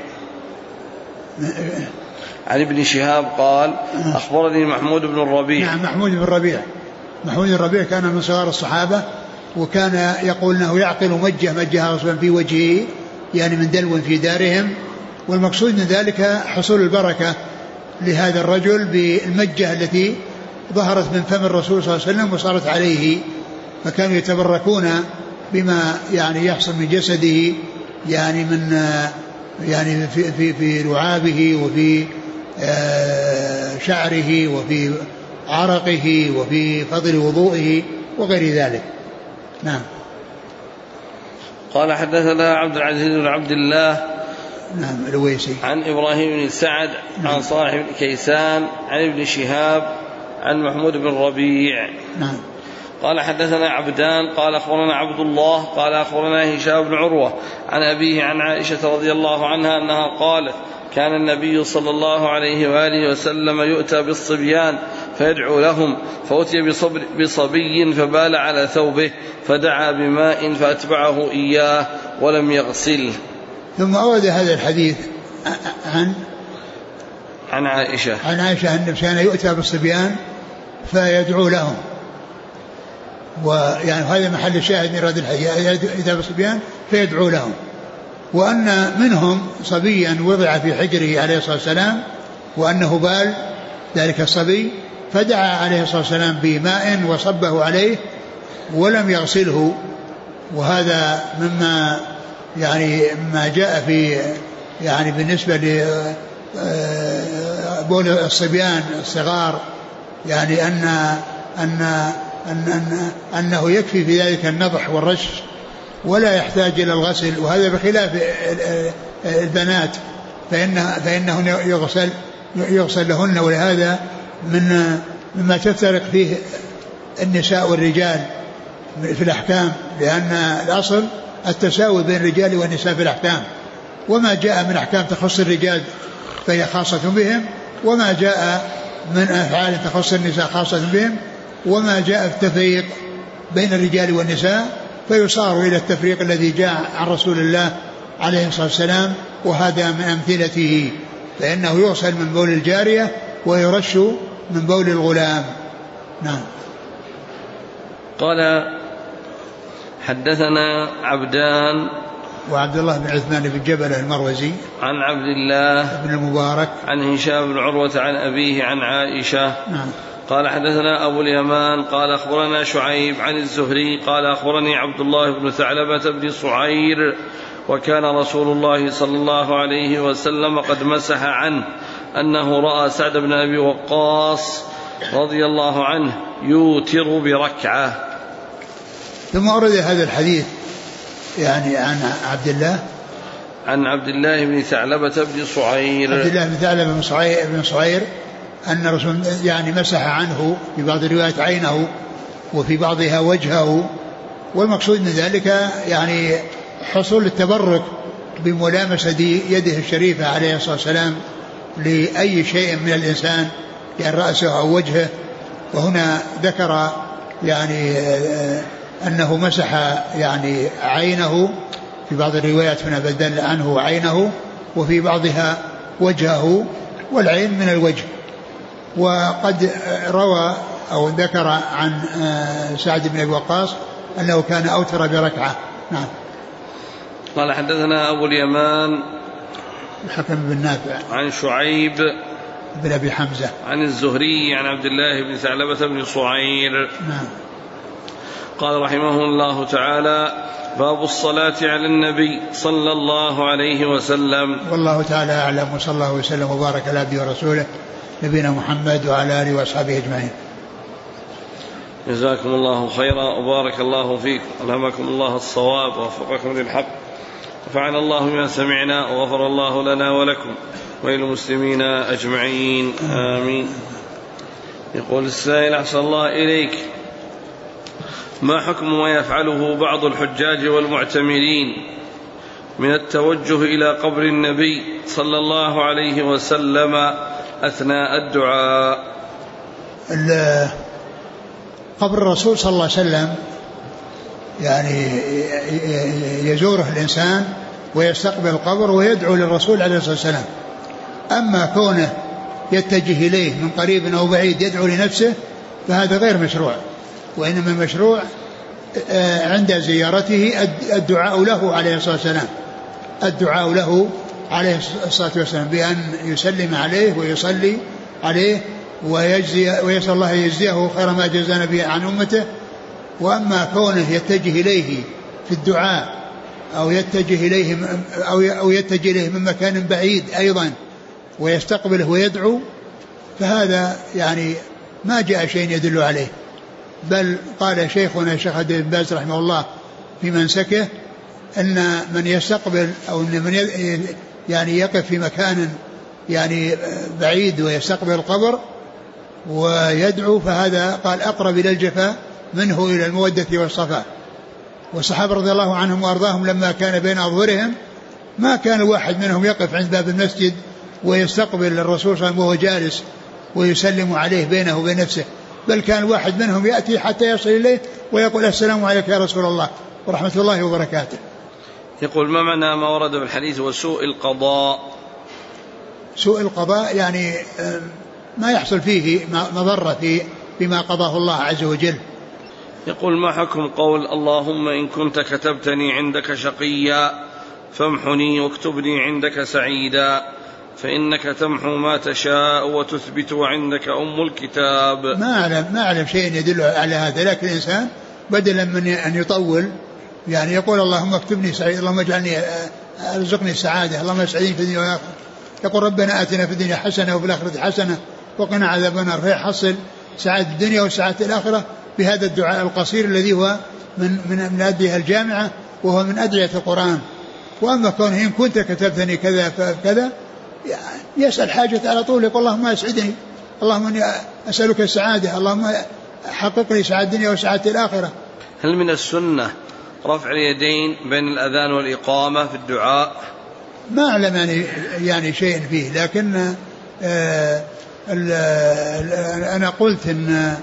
عن ابن شهاب قال أخبرني محمود بن الربيع. نعم. محمود بن الربيع كان من صغار الصحابة وكان يقول أنه يعقل مجها رسولا في وجهه يعني من دلو في دارهم. والمقصود من ذلك حصول البركة لهذا الرجل بالمجة التي ظهرت من فم الرسول صلى الله عليه وسلم وصارت عليه. فكانوا يتبركون بما يعني يحصل من جسده يعني من يعني في لعابه وفي شعره وفي عرقه وفي فضل وضوئه وغير ذلك. نعم. قال حدثنا عبد العزيز بن عبد الله نعم الويسي عن إبراهيم بن سعد عن صالح بن كيسان عن ابن شهاب عن محمود بن الربيع. نعم. قال حدثنا عبدان قال أخبرنا عبد الله قال أخبرنا هشام بن عروة عن أبيه عن عائشة رضي الله عنها أنها قالت كان النبي صلى الله عليه وآله وسلم يؤتى بالصبيان فيدعو لهم فأتي بصبي فبال على ثوبه فدعا بماء فأتبعه إياه ولم يغسله. ثم أورد هذا الحديث عن عائشة أن كان يؤتى بالصبيان فيدعو لهم ويعني هذا محل الشاهد من رد الحديث يؤتى بالصبيان فيدعو لهم وأن منهم صبيا وضع في حجره عليه الصلاة والسلام وأنه بال ذلك الصبي فدعا عليه الصلاة والسلام بماء وصبه عليه ولم يغسله. وهذا مما يعني ما جاء في يعني بالنسبة لبول الصبيان الصغار يعني أنه يكفي في ذلك النضح والرش ولا يحتاج إلى الغسل. وهذا بخلاف البنات فإنه يغسل لهن. ولهذا مما تفترق فيه النساء والرجال في الأحكام لأن الأصل التساوي بين الرجال والنساء في الأحكام وما جاء من أحكام تخص الرجال فهي خاصة بهم وما جاء من أفعال تخص النساء خاصة بهم، وما جاء في التفريق بين الرجال والنساء، فيصار إلى التفريق الذي جاء عن رسول الله عليه الصلاة والسلام، وهذا من أمثلته، فإنه يغسل من بول الجارية ويرش من بول الغلام. نعم. قال حدثنا عبدان وعبد الله بن عثمان بن جبل المروزي عن عبد الله بن المبارك عن هشام بن عروة عن أبيه عن عائشة. نعم. قال حدثنا أبو اليمان قال أخبرنا شعيب عن الزهري قال أخبرني عبد الله بن ثعلبة بن صعير وكان رسول الله صلى الله عليه وسلم قد مسح عنه أنه رأى سعد بن أبي وقاص رضي الله عنه يوتر بركعة. ثم أورد هذا الحديث يعني عن عبد الله بن ثعلبة بن صعير عبد الله بن ثعلبة بن صعير أن الرسول يعني مسح عنه في بعض الروايات عينه وفي بعضها وجهه، والمقصود من ذلك يعني حصول التبرك بملامسة يده الشريفة عليه الصلاة والسلام لأي شيء من الإنسان، يعني رأسه أو وجهه. وهنا ذكر يعني أنه مسح يعني عينه في بعض الروايات، هنا بدل عنه عينه وفي بعضها وجهه، والعين من الوجه. وقد روى أو ذكر عن سعد بن أبي وقاص أنه كان أوتر بركعة. نعم. قال حدثنا أبو اليمان الحكم بن نافع عن شعيب بن أبي حمزة عن الزهري عن عبد الله بن ثعلبة بن صعير. نعم. قال رحمه الله تعالى: باب الصلاة على النبي صلى الله عليه وسلم. والله تعالى أعلم، وصلى الله وسلم وبارك على عبده ورسوله نبينا محمد وعلى آله وأصحابه أجمعين. جزاكم الله خيرا وبارك الله فيكم، ألهمكم الله الصواب ووفقكم للحق، نفعنا الله بما سمعنا وغفر الله لنا ولكم وللمسلمين أجمعين، آمين. يقول السائل: أحسن الله إليك، ما حكم ما يفعله بعض الحجاج والمعتمرين من التوجه إلى قبر النبي صلى الله عليه وسلم أثناء الدعاء؟ قبر الرسول صلى الله عليه وسلم يعني يزوره الإنسان ويستقبل القبر ويدعو للرسول عليه الصلاة والسلام. أما كونه يتجه إليه من قريب أو بعيد يدعو لنفسه فهذا غير مشروع، وإنما مشروع عند زيارته الدعاء له عليه الصلاة والسلام، الدعاء له عليه الصلاة والسلام بأن يسلم عليه ويصلي عليه ويسأل الله يجزيه خير ما جزى نبيه عن أمته. وأما كونه يتجه إليه في الدعاء أو يتجه إليه من مكان بعيد أيضا ويستقبله ويدعو، فهذا يعني ما جاء شيء يدل عليه. بل قال شيخنا الشيخ عبد بن باز رحمه الله في منسكه أن من يستقبل أو أن من يعني يقف في مكان يعني بعيد ويستقبل القبر ويدعو، فهذا قال أقرب إلى الجفاء منه إلى المودة والصفاء. والصحابة رضي الله عنهم وأرضاهم لما كان بين أظهرهم ما كان واحد منهم يقف عند باب المسجد ويستقبل الرسول صلى الله عليه وسلم وهو جالس ويسلم عليه بينه وبين نفسه، بل كان واحد منهم يأتي حتى يصل إليه ويقول: السلام عليك يا رسول الله ورحمة الله وبركاته. يقول: ما معنى ما ورد في الحديث وسوء القضاء؟ سوء القضاء يعني ما يحصل فيه مضرة فيما قضاه الله عز وجل. يقول: ما حكم قول اللهم إن كنت كتبتني عندك شقيا فامحني واكتبني عندك سعيدا فإنك تمحو ما تشاء وتثبت وعندك أم الكتاب؟ ما أعلم شيء يدل على هذا، لكن الإنسان بدلا من أن يطول يعني يقول: اللهم اكتبني سعيد، اللهم اجعلني ارزقني السعادة، اللهم اسعدني في الدنيا والآخرة. يقول: ربنا آتنا في الدنيا حسنة وفي الآخرة حسنة وقنا عذاب النار، فيحصل سعادة الدنيا وسعادة الآخرة بهذا الدعاء القصير الذي هو من أدعية الجامعة وهو من أدعية القرآن. وأما كونه إن كنت كتبتني كذا فكذا يسأل حاجة على طول، يقول: اللهم أسعدني، اللهم أني أسألك السعادة، اللهم حقق لي سعادة الدنيا وسعادة الآخرة. هل من السنة رفع اليدين بين الأذان والإقامة في الدعاء؟ ما أعلم يعني شيء فيه، لكن أنا قلت إن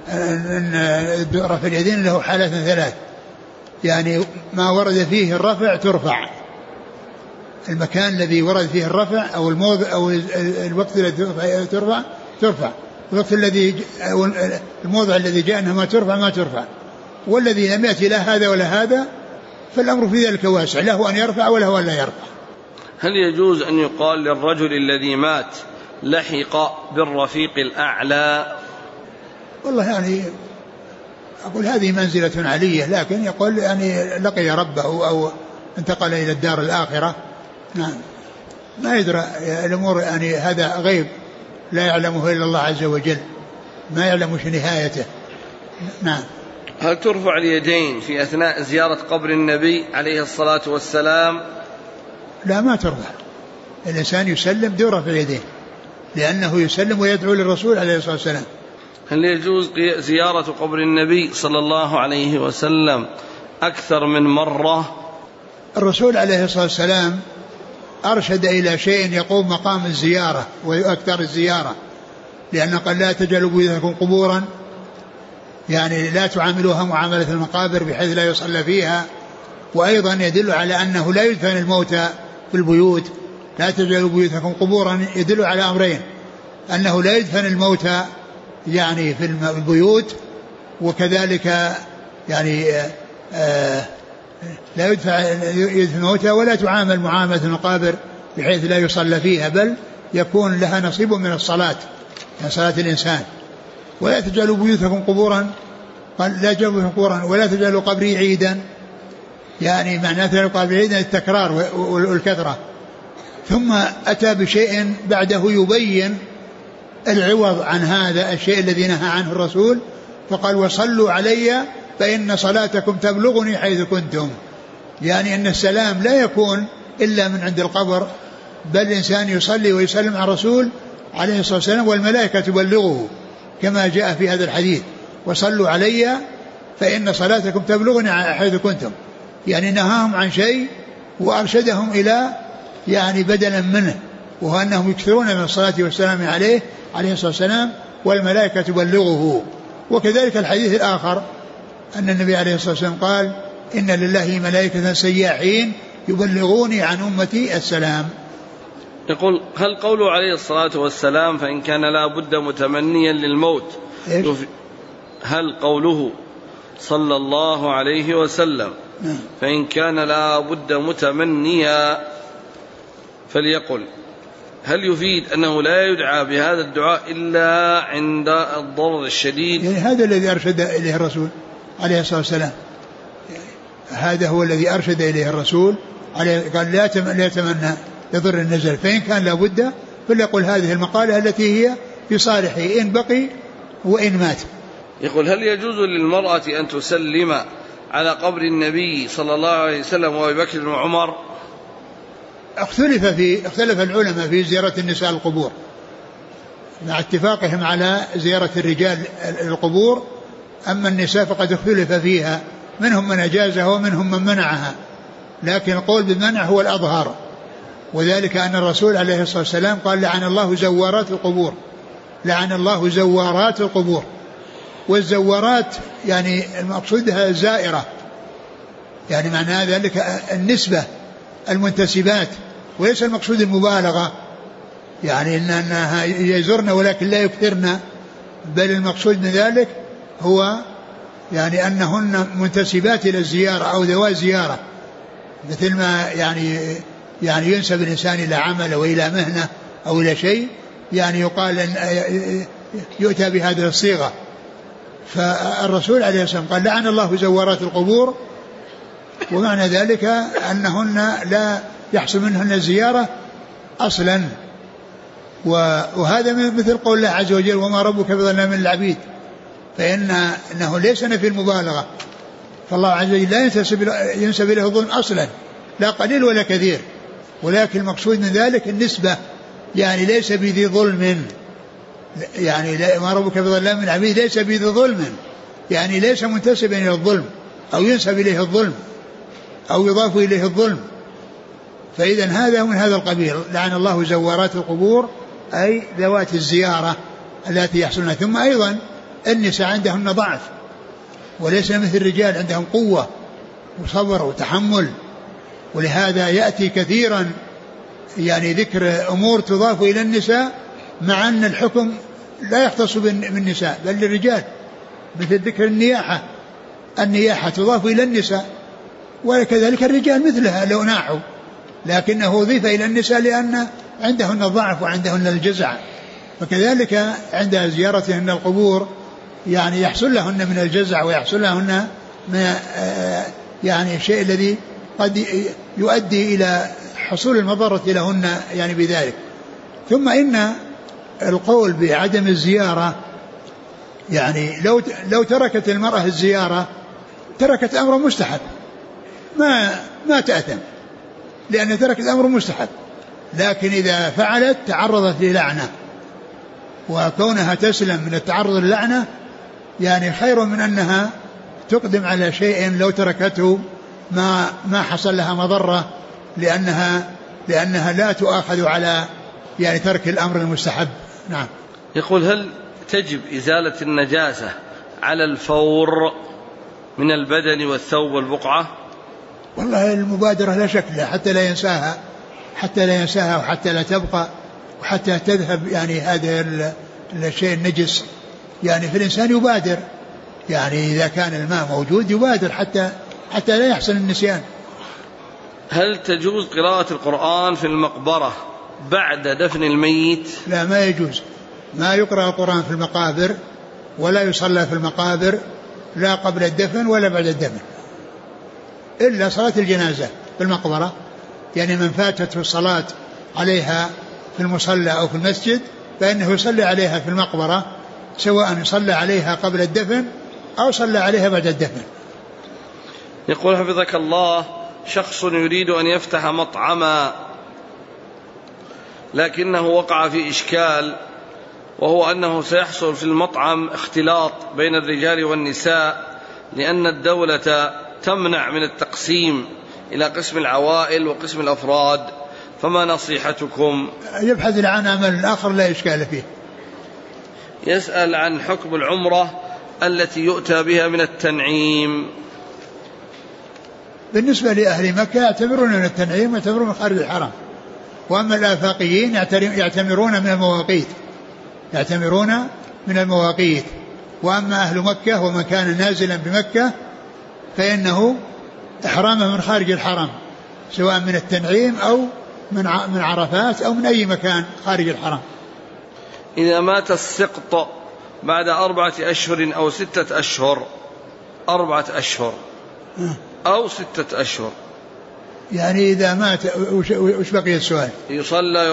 رفع اليدين له حالات ثلاث، يعني ما ورد فيه الرفع ترفع، المكان الذي ورد فيه الرفع أو الموضع أو الوقت الذي ترفع، الوقت الذي الموضع الذي جاء أنها ما ترفع، والذي لم يأتي لا هذا ولا هذا فالأمر في ذلك واسع، له أن يرفع وله أن لا يرفع. هل يجوز أن يقال للرجل الذي مات لحق بالرفيق الأعلى؟ والله يعني أقول هذه منزلة علية، لكن يقول يعني لقي ربه أو انتقل إلى الدار الآخرة. نعم، ما يدرى الأمور، يعني هذا غيب لا يعلمه إلا الله عز وجل، ما يعلم نهايته. نعم. هل ترفع اليدين في أثناء زيارة قبر النبي عليه الصلاة والسلام؟ لا، ما ترفع، الإنسان يسلم دون رفع اليدين، لأنه يسلم ويدعو للرسول عليه الصلاة والسلام. هل يجوز زيارة قبر النبي صلى الله عليه وسلم أكثر من مرة؟ الرسول عليه الصلاة والسلام أرشد إلى شيء يقوم مقام الزيارة ويؤكثر الزيارة، لأنه قال لا تجعلوا بيوتكم قبورا، يعني لا تعاملوها معاملة المقابر بحيث لا يصلى فيها. وأيضا يدل على أنه لا يدفن الموتى في البيوت، لا تجعلوا بيوتكم قبورا، يدل على أمرين: أنه لا يدفن الموتى يعني في البيوت، وكذلك يعني لا يدفن الموتى ولا تعامل معاملة المقابر بحيث لا يصلى فيها، بل يكون لها نصيب من الصلاة، من صلاة الإنسان. ولا تجعلوا بيوتكم قبورا، قال لا تجعلوا قبورا ولا تجعلوا قبري عيدا، يعني معناه تجعلوا قبري عيدا التكرار والكثرة. ثم أتى بشيء بعده يبين العوض عن هذا الشيء الذي نهى عنه الرسول، فقال وصلوا علي فإن صلاتكم تبلغني حيث كنتم، يعني أن السلام لا يكون إلا من عند القبر، بل الإنسان يصلي ويسلم على الرسول عليه الصلاة والسلام والملائكة تبلغه، كما جاء في هذا الحديث وصلوا علي فإن صلاتكم تبلغني حيث كنتم، يعني نهاهم عن شيء وأرشدهم إلى يعني بدلا منه، وهو أنهم يكثرون من الصلاة والسلام عليه الصلاة والسلام والملائكة تبلغه. وكذلك الحديث الآخر أن النبي عليه الصلاة والسلام قال إن لله ملائكة سياحين يبلغوني عن أمتي السلام. يقول هل قوله عليه الصلاة والسلام فإن كان لا بد متمنيا للموت، هل قوله صلى الله عليه وسلم فإن كان لا بد متمنيا فليقل، هل يفيد أنه لا يدعى بهذا الدعاء إلا عند الضرر الشديد؟ يعني هذا الذي أرشد إليه الرسول عليه الصلاة والسلام، هذا هو الذي أرشد إليه الرسول قال لا يتمنى يضر النزل، فإن كان لا بد فليقل هذه المقالة التي هي في صالحه إن بقي وإن مات. يقول هل يجوز للمرأة أن تسلم على قبر النبي صلى الله عليه وسلم وأبي بكر وعمر؟ اختلف العلماء في زيارة النساء القبور، مع اتفاقهم على زيارة الرجال القبور، أما النساء فقد اختلف فيها، منهم من أجازها ومنهم من منعها، لكن القول بالمنع هو الأظهر، وذلك أن الرسول عليه الصلاة والسلام قال لعن الله زوارات القبور، لعن الله زوارات القبور. والزوارات يعني المقصودها الزائرة، يعني معنى ذلك النسبة المنتسبات، وليس المقصود المبالغة، يعني أنها يزرن ولكن لا يكثرن، بل المقصود من ذلك هو يعني أنهن منتسبات إلى الزيارة أو ذوات زيارة، مثل ما يعني ينسب الإنسان إلى عمل وإلى مهنة أو إلى شيء، يعني يقال أن يؤتى بهذه الصيغة. فالرسول عليه الصلاة والسلام قال لعن الله زوارات القبور، ومعنى ذلك أنهن لا يحصل منهن الزيارة أصلا، وهذا مثل قول الله عز وجل وما ربك بظلام للعبيد، فإنه ليس في المبالغة، فالله عز وجل لا ينسب إليه الظلم أصلا، لا قليل ولا كثير، ولكن المقصود من ذلك النسبة، يعني ليس بذي ظلم، يعني ما ربك بظلام للعبيد ليس بذي ظلم، يعني ليس منتسبا إلى الظلم أو ينسب إليه الظلم أو يضاف إليه الظلم. فإذا هذا من هذا القبيل، لعن الله زوارات القبور أي ذوات الزيارة التي يحصلن. ثم أيضا النساء عندهن ضعف، وليس مثل الرجال عندهم قوة وصبر وتحمل، ولهذا يأتي كثيرا يعني ذكر أمور تضاف إلى النساء مع أن الحكم لا يختص بالنساء بل للرجال، مثل ذكر النياحة تضاف إلى النساء، وكذلك الرجال مثلها لو ناحوا، لكنه أضيف إلى النساء لأن عندهن الضعف وعندهن الجزع. فكذلك عند زيارتهن القبور يعني يحصل لهن من الجزع ويحصل لهن من يعني الشيء الذي قد يؤدي إلى حصول المضرة لهن يعني بذلك. ثم إن القول بعدم الزيارة يعني لو تركت المرأة الزيارة تركت أمر مستحب، ما تأثم لأن تركت أمر مستحب، لكن إذا فعلت تعرضت للعنة، وكونها تسلم من التعرض للعنة يعني خير من أنها تقدم على شيء لو تركته ما حصل لها مضرة، لأنها لا تؤاخذ على يعني ترك الأمر المستحب. نعم. يقول: هل تجب إزالة النجاسة على الفور من البدن والثوب والبقعة؟ والله المبادرة لا شك لها حتى لا ينساها وحتى لا تبقى وحتى تذهب يعني هذا الشيء النجس، يعني في الإنسان يبادر، يعني إذا كان الماء موجود يبادر حتى لا يحصل النسيان. هل تجوز قراءة القرآن في المقبرة بعد دفن الميت؟ لا، ما يجوز، ما يقرأ القرآن في المقابر ولا يصلى في المقابر لا قبل الدفن ولا بعد الدفن، إلا صلاة الجنازة في المقبرة، يعني من فاتته الصلاة عليها في المصلى أو في المسجد فإنه يصلي عليها في المقبرة، سواء يصلى عليها قبل الدفن أو صلى عليها بعد الدفن. يقول: حفظك الله، شخص يريد أن يفتح مطعما لكنه وقع في إشكال، وهو أنه سيحصل في المطعم اختلاط بين الرجال والنساء لأن الدولة تمنع من التقسيم إلى قسم العوائل وقسم الأفراد، فما نصيحتكم؟ يبحث عن عمل آخر لا إشكال فيه. يسأل عن حكم العمرة التي يؤتى بها من التنعيم. بالنسبة لأهل مكة يعتبرون من التنعيم ويعتبرون من خارج الحرم، وأما الآفاقيين يعتمرون من المواقيت، وأما أهل مكة ومن كان نازلا بمكة فإنه إحرامه من خارج الحرم، سواء من التنعيم أو من عرفات أو من أي مكان خارج الحرم. إذا مات السقط بعد 4 أشهر أو 6 أشهر، 4 أشهر أو 6 أشهر، يعني إذا مات وش بقي السؤال؟ يصلى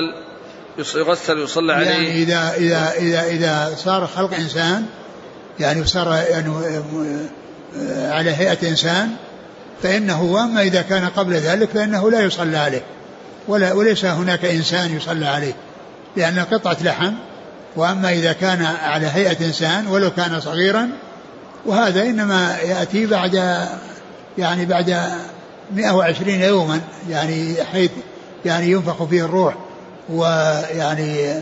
يصلى عليه. يعني إذا صار خلق إنسان، يعني صار يعني على هيئة إنسان، فإنه، وأما إذا كان قبل ذلك فإنه لا يصلى عليه وليس هناك إنسان يصلى عليه لأن قطعة لحم. وأما إذا كان على هيئة إنسان ولو كان صغيرا، وهذا إنما يأتي بعد 120 يوما، يعني حيث يعني ينفخ فيه الروح، ويعني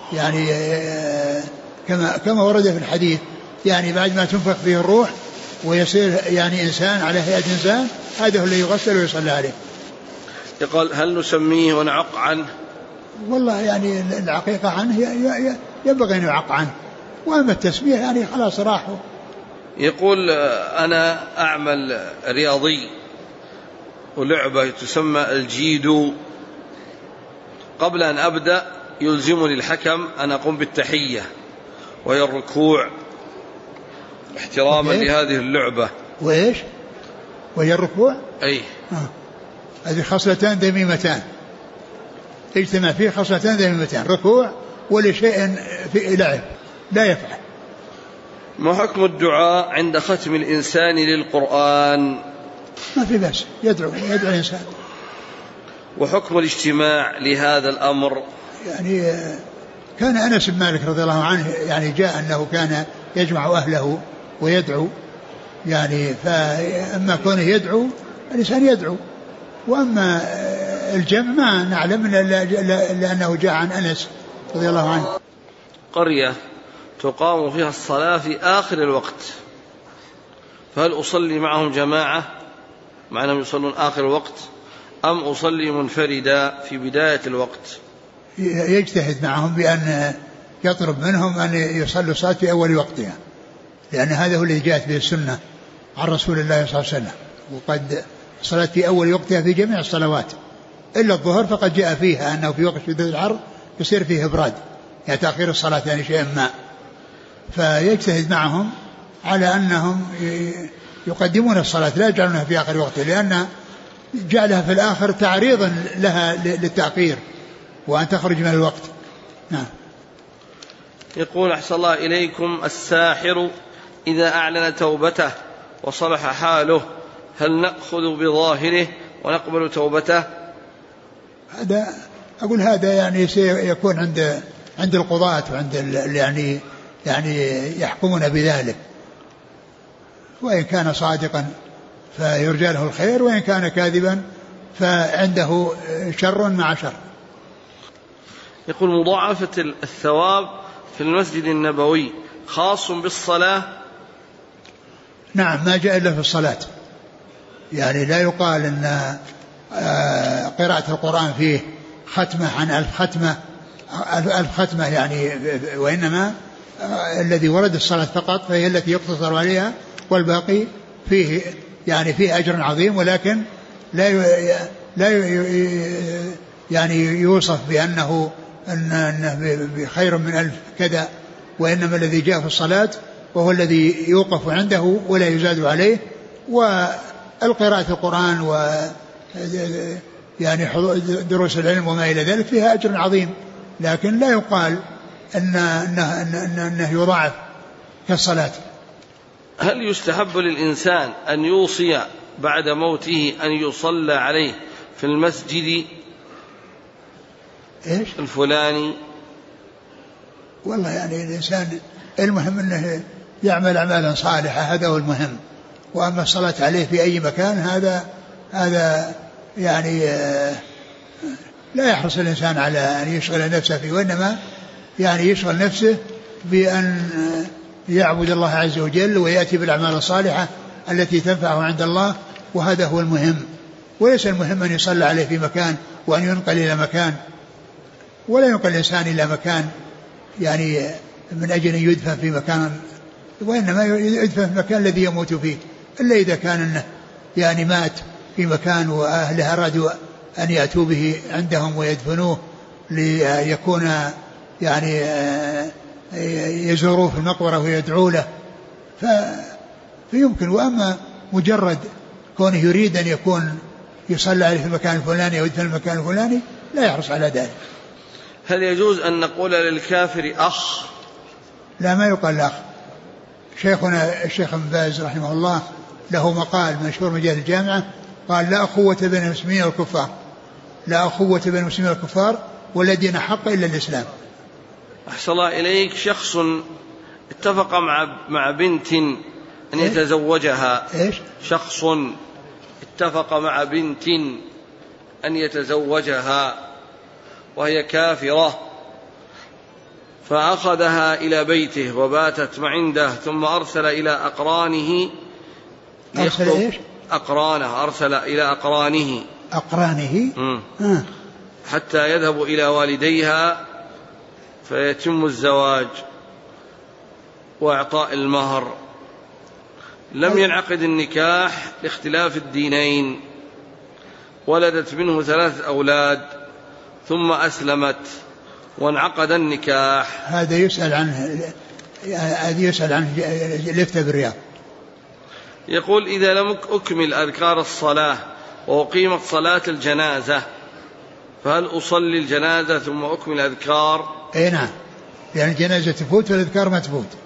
كما ورد في الحديث، يعني بعد ما تنفخ فيه الروح ويصير يعني إنسان على هيئة إنسان، هذا هو اللي يغسل ويصلى عليه. يقول: هل نسميه ونعق عنه؟ والله يعني العقيقة عنه ينبغي أن يعق عنه، وأما التسمية يعني خلاص راحوا. يقول: أنا أعمل رياضي ولعبة تسمى الجيدو، قبل أن أبدأ يلزمني الحكم أن أقوم بالتحية وهي الركوع احتراما لهذه اللعبة. وإيش وهي الركوع؟ أي هذه خصلتان ذميمتان، اجتمع فيه خصلتان ذميمتان، ركوع ولشيء في لعب لا يفعل. ما حكم الدعاء عند ختم الإنسان للقرآن؟ ما في بأس، يدعو الإنسان. وحكم الاجتماع لهذا الأمر؟ يعني كان أنس بن مالك رضي الله عنه يعني جاء أنه كان يجمع أهله ويدعو، يعني فأما كونه يدعو الإنسان يدعو، وأما الجمع ما نعلم لأنه جاء عن أنس رضي الله عنه. قرية تقام فيها الصلاة في آخر الوقت، فهل أصلي معهم جماعة مع أنهم يصلون آخر الوقت أم أصلي منفردا في بداية الوقت؟ يجتهد معهم بأن يطلب منهم أن يصلوا الصلاة في أول وقتها، لأن هذا هو الذي جاءت به السنة عن رسول الله صلى الله عليه وسلم. وقد صلاة في أول وقتها في جميع الصلوات إلا الظهر، فقد جاء فيها أنه في وقت شدة الحر يصير فيه إبراد، يعني تأخير الصلاة يعني شيئا ما. فيجتهد معهم على أنهم يقدمون الصلاة لا يجعلونها في آخر وقتها، لأن جعلها في الآخر تعريضا لها للتأخير وأن تخرج من الوقت. نعم. يقول أحسن الله إليكم: الساحر إذا أعلن توبته وصلح حاله هل نأخذ بظاهره ونقبل توبته؟ هذا أقول هذا يعني سيكون عند القضاة وعند يعني يحكمون بذلك، وإن كان صادقا فيرجى له الخير، وإن كان كاذبا فعنده شر مع شر. يقول: مضاعفة الثواب في المسجد النبوي خاص بالصلاة؟ نعم، ما جاء إلا في الصلاة، يعني لا يقال أن قراءة القرآن فيه ختمة عن 1000 ختمة يعني، وإنما الذي ورد الصلاة فقط فهي التي يقتصر عليها، والباقي فيه يعني فيه أجر عظيم، ولكن لا يعني يوصف بأنه بخير من 1000 كذا، وإنما الذي جاء في الصلاة وهو الذي يوقف عنده ولا يزاد عليه. والقراءة القرآن و يعني دروس العلم وما إلى ذلك فيها أجر عظيم، لكن لا يقال أنه يضاعف كالصلاة. هل يستحب للإنسان أن يوصي بعد موته أن يصلى عليه في المسجد الفلاني؟ والله يعني الإنسان المهم أنه يعمل أعمالا صالحة، هذا هو المهم. وأما الصلاة عليه في أي مكان هذا يعني لا يحرص الإنسان على أن يشغل نفسه فيه، وإنما يعني يشغل نفسه بأن يعبد الله عز وجل ويأتي بالأعمال الصالحة التي تنفعه عند الله، وهذا هو المهم. وليس المهم أن يصلى عليه في مكان وأن ينقل إلى مكان، ولا ينقل الإنسان إلى مكان يعني من أجل أن يدفن في مكان، وإنما يدفن في المكان الذي يموت فيه، إلا إذا كان أنه يعني مات في مكان وأهله أرادوا أن يأتوا به عندهم ويدفنوه ليكون يعني يزوروه في المقبرة ويدعوا له فيمكن. وأما مجرد كونه يريد أن يكون يصلى عليه في المكان الفلاني أو يدفن في المكان الفلاني لا يحرص على ذلك. هل يجوز أن نقول للكافر أخ؟ لا، ما يقال أخ. شيخنا الشيخ ابن باز رحمه الله له مقال مشهور مجال الجامعة، قال: لا أخوة بين المسلمين والكفار، لا أخوة بين المسلمين والكفار والذين حق إلا الإسلام. أحسن الله إليك: شخص اتفق مع بنت أن يتزوجها. شخص اتفق مع بنت أن يتزوجها وهي كافرة، فأخذها إلى بيته وباتت عنده، ثم أرسل إلى أقرانه أرسل إلى أقرانه حتى يذهبوا إلى والديها فيتم الزواج وإعطاء المهر. لم ينعقد النكاح لاختلاف الدينين، ولدت منه 3 أولاد ثم أسلمت وانعقد النكاح. هذا يسأل عنه لفتة بالرياض. يقول: إذا لم أكمل أذكار الصلاة وأقيمت صلاة الجنازة فهل أصلي الجنازة ثم أكمل أذكار؟ أي نعم، يعني الجنازة تفوت والأذكار ما تفوت.